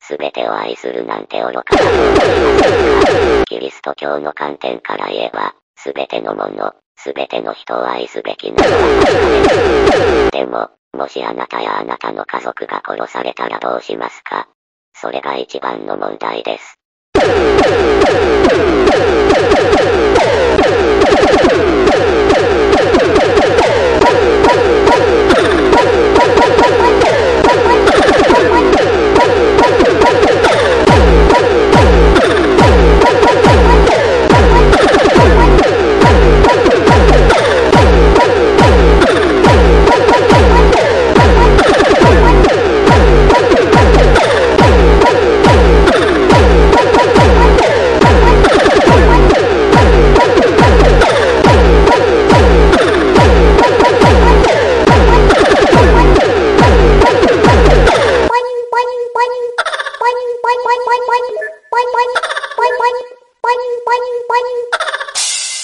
すべてを愛するなんて愚かだと思いませんか。キリスト教の観点から言えば、すべてのもの、すべての人を愛すべきなのは確かです。でも、もしあなたやあなたの家族が殺されたらどうしますか。それが一番の問題です。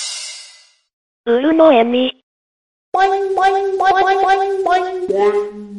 ウルのエミ。 Boing, boing, boing, boing, boing, boing.